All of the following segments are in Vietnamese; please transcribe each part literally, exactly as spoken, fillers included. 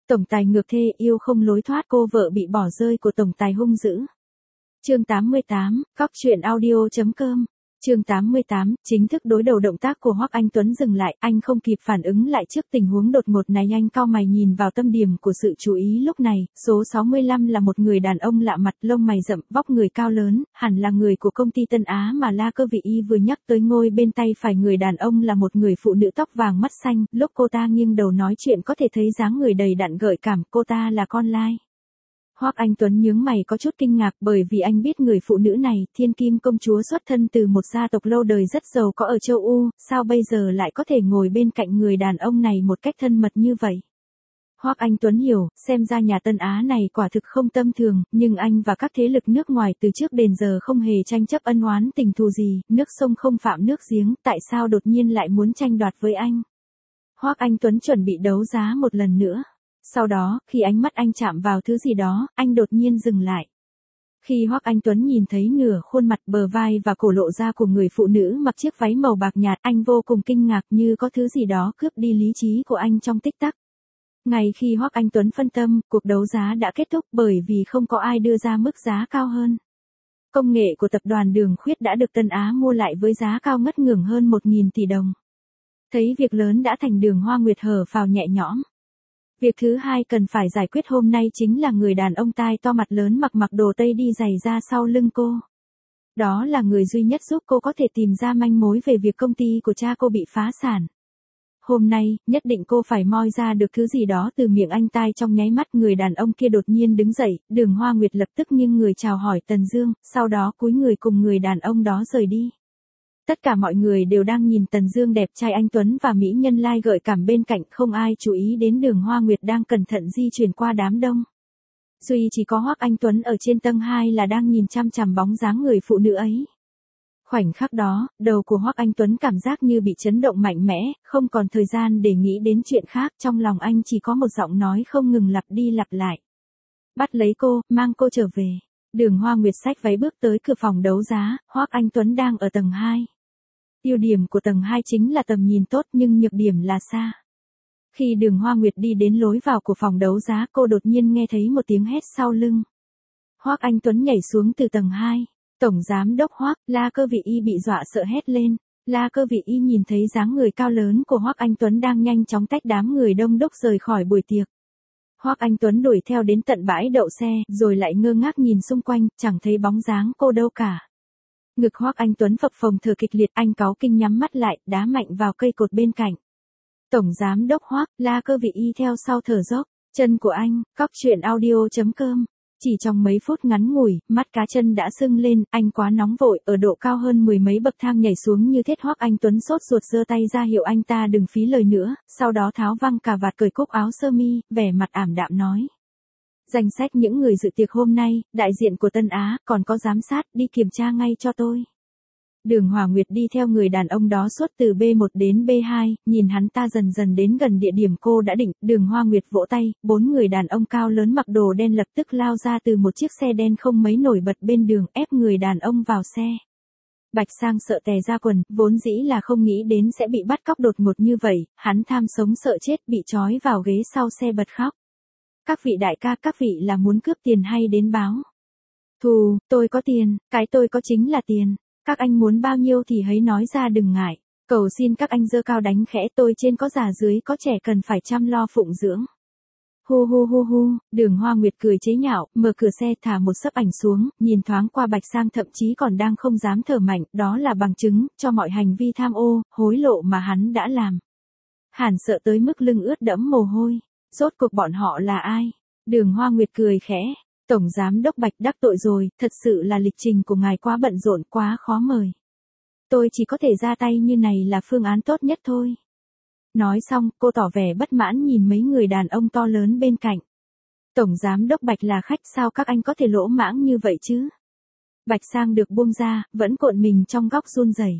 Tổng tài ngược thê yêu không lối thoát, cô vợ bị bỏ rơi của tổng tài hung dữ. Chương tám mươi tám, cóc truyện audio chấm com. Chương tám mươi tám, chính thức đối đầu. Động tác của Hoắc Anh Tuấn dừng lại, anh không kịp phản ứng lại trước tình huống đột ngột này, anh cau mày nhìn vào tâm điểm của sự chú ý lúc này. Số sáu mươi lăm là một người đàn ông lạ mặt, lông mày rậm, vóc người cao lớn, hẳn là người của công ty Tân Á mà La Cơ Vị Y vừa nhắc tới. Ngồi bên tay phải người đàn ông là một người phụ nữ tóc vàng mắt xanh, lúc cô ta nghiêng đầu nói chuyện có thể thấy dáng người đầy đặn gợi cảm, cô ta là con lai. Hoắc Anh Tuấn nhướng mày có chút kinh ngạc, bởi vì anh biết người phụ nữ này, Thiên Kim công chúa xuất thân từ một gia tộc lâu đời rất giàu có ở châu U, sao bây giờ lại có thể ngồi bên cạnh người đàn ông này một cách thân mật như vậy. Hoắc Anh Tuấn hiểu, xem ra nhà Tân Á này quả thực không tầm thường, nhưng anh và các thế lực nước ngoài từ trước đến giờ không hề tranh chấp ân oán tình thù gì, nước sông không phạm nước giếng, tại sao đột nhiên lại muốn tranh đoạt với anh. Hoắc Anh Tuấn chuẩn bị đấu giá một lần nữa. Sau đó, khi ánh mắt anh chạm vào thứ gì đó, anh đột nhiên dừng lại. Khi Hoắc Anh Tuấn nhìn thấy nửa khuôn mặt, bờ vai và cổ lộ ra của người phụ nữ mặc chiếc váy màu bạc nhạt, anh vô cùng kinh ngạc, như có thứ gì đó cướp đi lý trí của anh trong tích tắc. Ngay khi Hoắc Anh Tuấn phân tâm, cuộc đấu giá đã kết thúc bởi vì không có ai đưa ra mức giá cao hơn. Công nghệ của tập đoàn Đường Khuyết đã được Tân Á mua lại với giá cao ngất ngưởng hơn một nghìn tỷ đồng. Thấy việc lớn đã thành, Đường Hoa Nguyệt hở phào nhẹ nhõm. Việc thứ hai cần phải giải quyết hôm nay chính là người đàn ông tai to mặt lớn mặc mặc đồ tây đi giày ra sau lưng cô. Đó là người duy nhất giúp cô có thể tìm ra manh mối về việc công ty của cha cô bị phá sản. Hôm nay, nhất định cô phải moi ra được thứ gì đó từ miệng anh tai. Trong nháy mắt người đàn ông kia đột nhiên đứng dậy, Đường Hoa Nguyệt lập tức nghiêng người chào hỏi Tần Dương, sau đó cúi người cùng người đàn ông đó rời đi. Tất cả mọi người đều đang nhìn Tần Dương đẹp trai anh tuấn và mỹ nhân lai gợi cảm bên cạnh, không ai chú ý đến Đường Hoa Nguyệt đang cẩn thận di chuyển qua đám đông. Duy chỉ có Hoắc Anh Tuấn ở trên tầng hai là đang nhìn chăm chằm bóng dáng người phụ nữ ấy. Khoảnh khắc đó, đầu của Hoắc Anh Tuấn cảm giác như bị chấn động mạnh mẽ, không còn thời gian để nghĩ đến chuyện khác, trong lòng anh chỉ có một giọng nói không ngừng lặp đi lặp lại. Bắt lấy cô, mang cô trở về. Đường Hoa Nguyệt xách váy bước tới cửa phòng đấu giá, Hoắc Anh Tuấn đang ở tầng hai. Ưu điểm của tầng hai chính là tầm nhìn tốt, nhưng nhược điểm là xa. Khi Đường Hoa Nguyệt đi đến lối vào của phòng đấu giá, cô đột nhiên nghe thấy một tiếng hét sau lưng. Hoắc Anh Tuấn nhảy xuống từ tầng hai. Tổng giám đốc Hoắc, La Cơ Vị Y bị dọa sợ hét lên. La Cơ Vị Y nhìn thấy dáng người cao lớn của Hoắc Anh Tuấn đang nhanh chóng tách đám người đông đúc rời khỏi buổi tiệc. Hoắc Anh Tuấn đuổi theo đến tận bãi đậu xe, rồi lại ngơ ngác nhìn xung quanh, chẳng thấy bóng dáng cô đâu cả. Ngực Hoắc Anh Tuấn phập phồng thở kịch liệt, anh cáu kinh nhắm mắt lại, đá mạnh vào cây cột bên cạnh. Tổng giám đốc Hoắc, La Cơ Vị Y theo sau thở dốc, chân của anh, cóc truyện audio chấm com. Chỉ trong mấy phút ngắn ngủi, mắt cá chân đã sưng lên, anh quá nóng vội, ở độ cao hơn mười mấy bậc thang nhảy xuống như thét. Hoắc Anh Tuấn sốt ruột giơ tay ra hiệu anh ta đừng phí lời nữa, sau đó tháo văng cà vạt, cởi cúc áo sơ mi, vẻ mặt ảm đạm nói. Danh sách những người dự tiệc hôm nay, đại diện của Tân Á, còn có giám sát, đi kiểm tra ngay cho tôi. Đường Hoa Nguyệt đi theo người đàn ông đó suốt từ B một đến B hai, nhìn hắn ta dần dần đến gần địa điểm cô đã định, Đường Hoa Nguyệt vỗ tay, bốn người đàn ông cao lớn mặc đồ đen lập tức lao ra từ một chiếc xe đen không mấy nổi bật bên đường, ép người đàn ông vào xe. Bạch Sang sợ tè ra quần, vốn dĩ là không nghĩ đến sẽ bị bắt cóc đột ngột như vậy, hắn tham sống sợ chết, bị trói vào ghế sau xe bật khóc. Các vị đại ca, các vị là muốn cướp tiền hay đến báo thù? Tôi có tiền, cái tôi có chính là tiền. Các anh muốn bao nhiêu thì hãy nói ra đừng ngại. Cầu xin các anh giơ cao đánh khẽ, tôi trên có già dưới có trẻ cần phải chăm lo phụng dưỡng. Hu hu hu hu, Đường Hoa Nguyệt cười chế nhạo, mở cửa xe thả một xấp ảnh xuống, nhìn thoáng qua Bạch Sang thậm chí còn đang không dám thở mạnh, đó là bằng chứng cho mọi hành vi tham ô, hối lộ mà hắn đã làm. Hàn sợ tới mức lưng ướt đẫm mồ hôi. Rốt cuộc bọn họ là ai? Đường Hoa Nguyệt cười khẽ. Tổng giám đốc Bạch, đắc tội rồi, thật sự là lịch trình của ngài quá bận rộn, quá khó mời. Tôi chỉ có thể ra tay như này là phương án tốt nhất thôi. Nói xong, cô tỏ vẻ bất mãn nhìn mấy người đàn ông to lớn bên cạnh. Tổng giám đốc Bạch là khách, sao các anh có thể lỗ mãng như vậy chứ? Bạch Sang được buông ra, vẫn cuộn mình trong góc run rẩy.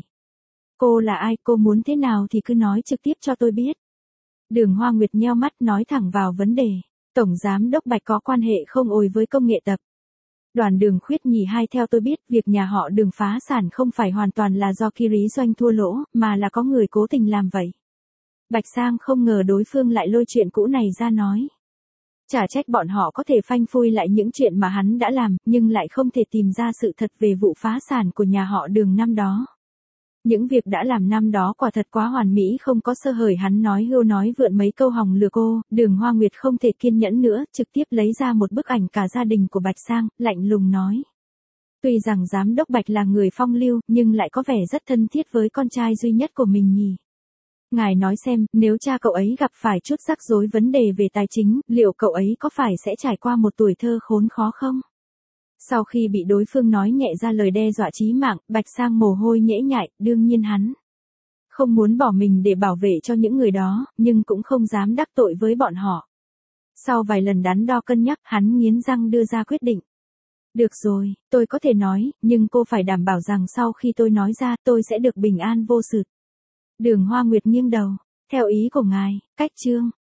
Cô là ai, cô muốn thế nào thì cứ nói trực tiếp cho tôi biết. Đường Hoa Nguyệt nheo mắt nói thẳng vào vấn đề. Tổng giám đốc Bạch có quan hệ không ồi với công nghệ tập đoàn Đường Khuyết nhỉ? Hai, theo tôi biết, việc nhà họ Đường phá sản không phải hoàn toàn là do ký doanh thua lỗ, mà là có người cố tình làm vậy. Bạch Sang không ngờ đối phương lại lôi chuyện cũ này ra nói. chả trách bọn họ có thể phanh phui lại những chuyện mà hắn đã làm, nhưng lại không thể tìm ra sự thật về vụ phá sản của nhà họ Đường năm đó. Những việc đã làm năm đó quả thật quá hoàn mỹ không có sơ hở, hắn nói hưu nói vượn mấy câu hòng lừa cô, Đường Hoa Nguyệt không thể kiên nhẫn nữa, trực tiếp lấy ra một bức ảnh cả gia đình của Bạch Sang, lạnh lùng nói. Tuy rằng giám đốc Bạch là người phong lưu, nhưng lại có vẻ rất thân thiết với con trai duy nhất của mình nhỉ. Ngài nói xem, nếu cha cậu ấy gặp phải chút rắc rối vấn đề về tài chính, liệu cậu ấy có phải sẽ trải qua một tuổi thơ khốn khó không? Sau khi bị đối phương nói nhẹ ra lời đe dọa chí mạng, Bạch Sang mồ hôi nhễ nhại, đương nhiên hắn không muốn bỏ mình để bảo vệ cho những người đó, nhưng cũng không dám đắc tội với bọn họ. Sau vài lần đắn đo cân nhắc, hắn nghiến răng đưa ra quyết định. Được rồi, tôi có thể nói, nhưng cô phải đảm bảo rằng sau khi tôi nói ra, tôi sẽ được bình an vô sự. Đường Hoa Nguyệt nghiêng đầu. Theo ý của ngài, cách chương